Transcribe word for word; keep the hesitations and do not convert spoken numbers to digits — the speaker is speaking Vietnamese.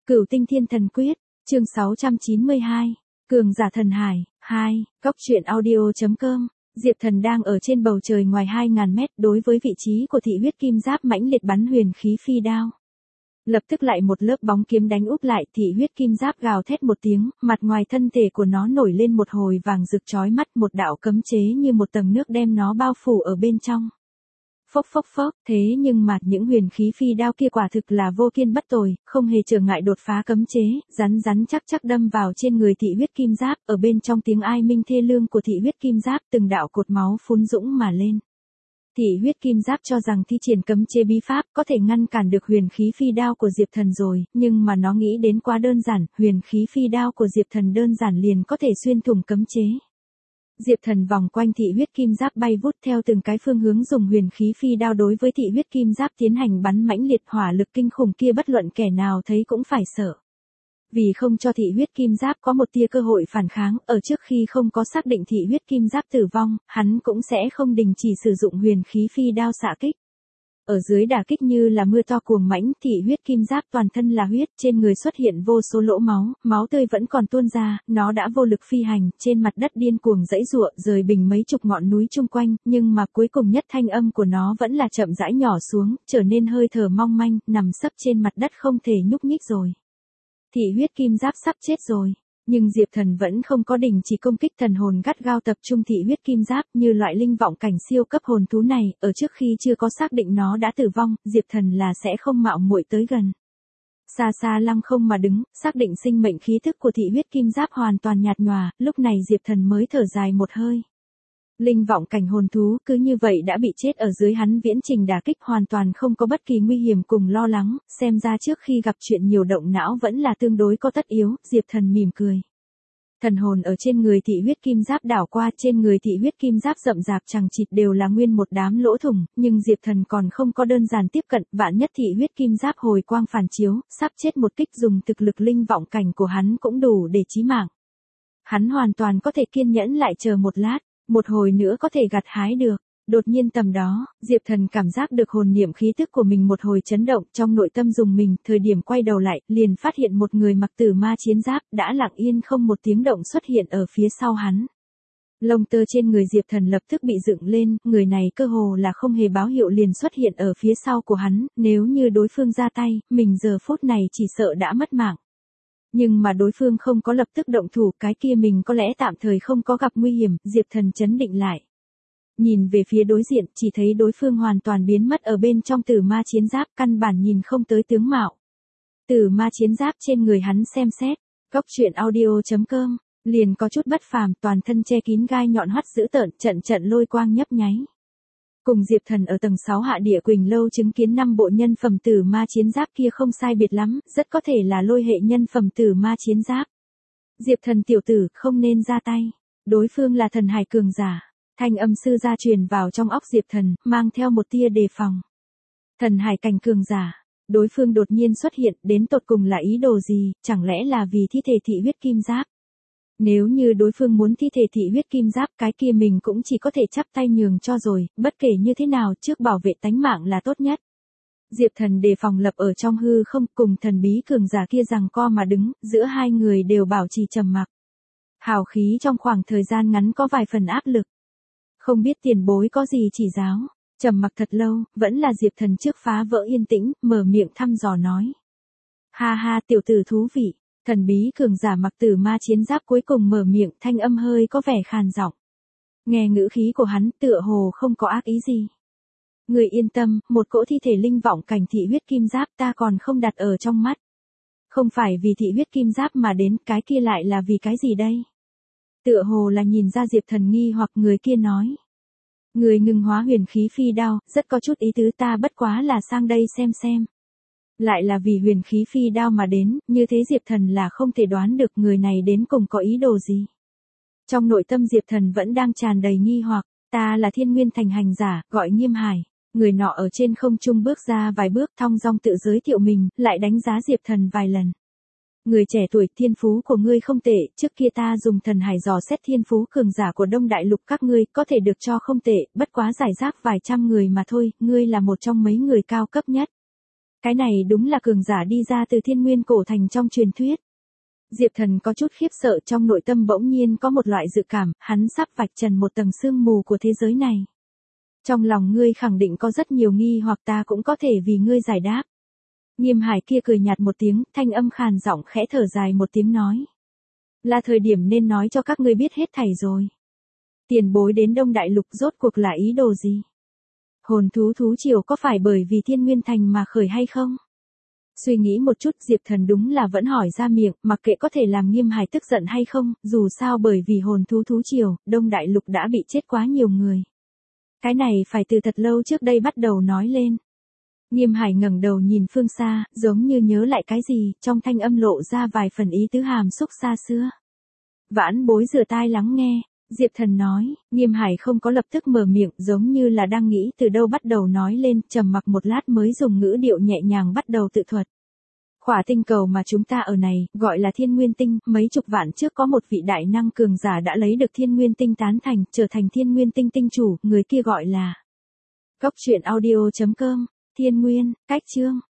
Cửu Tinh Thiên Thần Quyết, chương sáu trăm chín mươi hai, Cường giả thần hải, hai, Cóc truyện audio chấm com. Diệp Thần đang ở trên bầu trời ngoài hai ngàn mét, đối với vị trí của thị huyết kim giáp mãnh liệt bắn huyền khí phi đao. Lập tức lại một lớp bóng kiếm đánh úp lại, thị huyết kim giáp gào thét một tiếng, mặt ngoài thân thể của nó nổi lên một hồi vàng rực chói mắt, một đạo cấm chế như một tầng nước đem nó bao phủ ở bên trong. Phốc phốc phốc, thế nhưng mà những huyền khí phi đao kia quả thực là vô kiên bất tồi, không hề trở ngại đột phá cấm chế, rắn rắn chắc chắc đâm vào trên người thị huyết kim giáp, ở bên trong tiếng ai minh thê lương của thị huyết kim giáp, từng đạo cột máu phun dũng mà lên. Thị huyết kim giáp cho rằng thi triển cấm chế bí pháp có thể ngăn cản được huyền khí phi đao của Diệp Thần rồi, nhưng mà nó nghĩ đến quá đơn giản, huyền khí phi đao của Diệp Thần đơn giản liền có thể xuyên thủng cấm chế. Diệp Thần vòng quanh thị huyết kim giáp bay vút theo từng cái phương hướng, dùng huyền khí phi đao đối với thị huyết kim giáp tiến hành bắn mãnh liệt, hỏa lực kinh khủng kia bất luận kẻ nào thấy cũng phải sợ. Vì không cho thị huyết kim giáp có một tia cơ hội phản kháng, ở trước khi không có xác định thị huyết kim giáp tử vong, hắn cũng sẽ không đình chỉ sử dụng huyền khí phi đao xạ kích. Ở dưới đả kích như là mưa to cuồng mãnh, thị huyết kim giáp toàn thân là huyết, trên người xuất hiện vô số lỗ máu, máu tươi vẫn còn tuôn ra, nó đã vô lực phi hành, trên mặt đất điên cuồng giãy giụa, rời bình mấy chục ngọn núi chung quanh, nhưng mà cuối cùng nhất thanh âm của nó vẫn là chậm rãi nhỏ xuống, trở nên hơi thở mong manh, nằm sấp trên mặt đất không thể nhúc nhích rồi. Thị huyết kim giáp sắp chết rồi. Nhưng Diệp Thần vẫn không có đình chỉ công kích, thần hồn gắt gao tập trung thị huyết kim giáp, như loại linh vọng cảnh siêu cấp hồn thú này, ở trước khi chưa có xác định nó đã tử vong, Diệp Thần là sẽ không mạo muội tới gần. Xa xa lăng không mà đứng, xác định sinh mệnh khí thức của thị huyết kim giáp hoàn toàn nhạt nhòa, lúc này Diệp Thần mới thở dài một hơi. Linh vọng cảnh hồn thú cứ như vậy đã bị chết ở dưới hắn viễn trình đả kích, hoàn toàn không có bất kỳ nguy hiểm cùng lo lắng, xem ra trước khi gặp chuyện nhiều động não vẫn là tương đối có tất yếu, Diệp Thần mỉm cười. Thần hồn ở trên người thị huyết kim giáp đảo qua, trên người thị huyết kim giáp rậm rạp chằng chịt đều là nguyên một đám lỗ thủng, nhưng Diệp Thần còn không có đơn giản tiếp cận, vạn nhất thị huyết kim giáp hồi quang phản chiếu, sắp chết một kích dùng thực lực linh vọng cảnh của hắn cũng đủ để chí mạng. Hắn hoàn toàn có thể kiên nhẫn lại chờ một lát. Một hồi nữa có thể gặt hái được. Đột nhiên tầm đó, Diệp Thần cảm giác được hồn niệm khí tức của mình một hồi chấn động, trong nội tâm dùng mình, thời điểm quay đầu lại, liền phát hiện một người mặc tử ma chiến giáp, đã lặng yên không một tiếng động xuất hiện ở phía sau hắn. Lông tơ trên người Diệp Thần lập tức bị dựng lên, người này cơ hồ là không hề báo hiệu liền xuất hiện ở phía sau của hắn, nếu như đối phương ra tay, mình giờ phút này chỉ sợ đã mất mạng. Nhưng mà đối phương không có lập tức động thủ, cái kia mình có lẽ tạm thời không có gặp nguy hiểm, Diệp Thần chấn định lại. Nhìn về phía đối diện, chỉ thấy đối phương hoàn toàn biến mất ở bên trong tử ma chiến giáp, căn bản nhìn không tới tướng mạo. Tử ma chiến giáp trên người hắn xem xét, Cóc truyện audio chấm com, liền có chút bất phàm, toàn thân che kín gai nhọn hoắt dữ tợn, trận trận lôi quang nhấp nháy. Cùng Diệp Thần ở tầng sáu hạ địa Quỳnh Lâu chứng kiến năm bộ nhân phẩm tử ma chiến giáp kia không sai biệt lắm, rất có thể là lôi hệ nhân phẩm tử ma chiến giáp. Diệp Thần tiểu tử, không nên ra tay. Đối phương là thần hải cường giả. Thanh âm sư gia truyền vào trong óc Diệp Thần, mang theo một tia đề phòng. Thần hải cảnh cường giả. Đối phương đột nhiên xuất hiện, đến tột cùng là ý đồ gì, chẳng lẽ là vì thi thể thị huyết kim giáp? Nếu như đối phương muốn thi thể thị huyết kim giáp, cái kia mình cũng chỉ có thể chắp tay nhường cho rồi, bất kể như thế nào, trước bảo vệ tánh mạng là tốt nhất. Diệp Thần đề phòng lập ở trong hư không, cùng thần bí cường giả kia giằng co mà đứng, giữa hai người đều bảo trì trầm mặc. Hào khí trong khoảng thời gian ngắn có vài phần áp lực. Không biết tiền bối có gì chỉ giáo, trầm mặc thật lâu, vẫn là Diệp Thần trước phá vỡ yên tĩnh, mở miệng thăm dò nói. Ha ha, tiểu tử thú vị. Thần bí cường giả mặc tử ma chiến giáp cuối cùng mở miệng, thanh âm hơi có vẻ khàn giọng. Nghe ngữ khí của hắn tựa hồ không có ác ý gì. Người yên tâm, một cỗ thi thể linh vọng cảnh thị huyết kim giáp ta còn không đặt ở trong mắt. Không phải vì thị huyết kim giáp mà đến, cái kia lại là vì cái gì đây? Tựa hồ là nhìn ra Diệp Thần nghi hoặc, người kia nói. Người ngừng hóa huyền khí phi đao, rất có chút ý tứ, ta bất quá là sang đây xem xem. Lại là vì huyền khí phi đao mà đến, như thế Diệp Thần là không thể đoán được người này đến cùng có ý đồ gì. Trong nội tâm Diệp Thần vẫn đang tràn đầy nghi hoặc, ta là Thiên Nguyên Thành hành giả, gọi Nghiêm Hải. Người nọ ở trên không trung bước ra vài bước, thong dong tự giới thiệu mình, lại đánh giá Diệp Thần vài lần. Người trẻ tuổi, thiên phú của ngươi không tệ, trước kia ta dùng thần hải dò xét thiên phú cường giả của Đông Đại Lục các ngươi, có thể được cho không tệ, bất quá giải rác vài trăm người mà thôi, ngươi là một trong mấy người cao cấp nhất. Cái này đúng là cường giả đi ra từ thiên nguyên cổ thành trong truyền thuyết. Diệp Thần có chút khiếp sợ, trong nội tâm bỗng nhiên có một loại dự cảm, hắn sắp vạch trần một tầng sương mù của thế giới này. Trong lòng ngươi khẳng định có rất nhiều nghi hoặc, ta cũng có thể vì ngươi giải đáp. Nghiêm Hải kia cười nhạt một tiếng, thanh âm khàn giọng khẽ thở dài một tiếng nói. Là thời điểm nên nói cho các ngươi biết hết thảy rồi. Tiền bối đến Đông Đại Lục rốt cuộc là ý đồ gì? Hồn thú thú triều có phải bởi vì Thiên Nguyên Thành mà khởi hay không? Suy nghĩ một chút, Diệp Thần đúng là vẫn hỏi ra miệng, mặc kệ có thể làm Nghiêm Hải tức giận hay không, dù sao bởi vì hồn thú thú triều, Đông Đại Lục đã bị chết quá nhiều người. Cái này phải từ thật lâu trước đây bắt đầu nói lên. Nghiêm Hải ngẩng đầu nhìn phương xa, giống như nhớ lại cái gì, trong thanh âm lộ ra vài phần ý tứ hàm xúc xa xưa. Vãn bối rửa tai lắng nghe, Diệp Thần nói. Nghiêm Hải không có lập tức mở miệng, giống như là đang nghĩ từ đâu bắt đầu nói lên, trầm mặc một lát mới dùng ngữ điệu nhẹ nhàng bắt đầu tự thuật. Khỏa tinh cầu mà chúng ta ở này, gọi là Thiên Nguyên Tinh, mấy chục vạn trước có một vị đại năng cường giả đã lấy được Thiên Nguyên Tinh tán thành, trở thành Thiên Nguyên Tinh tinh chủ, người kia gọi là Cốc truyện audio chấm com. Thiên Nguyên, cách chương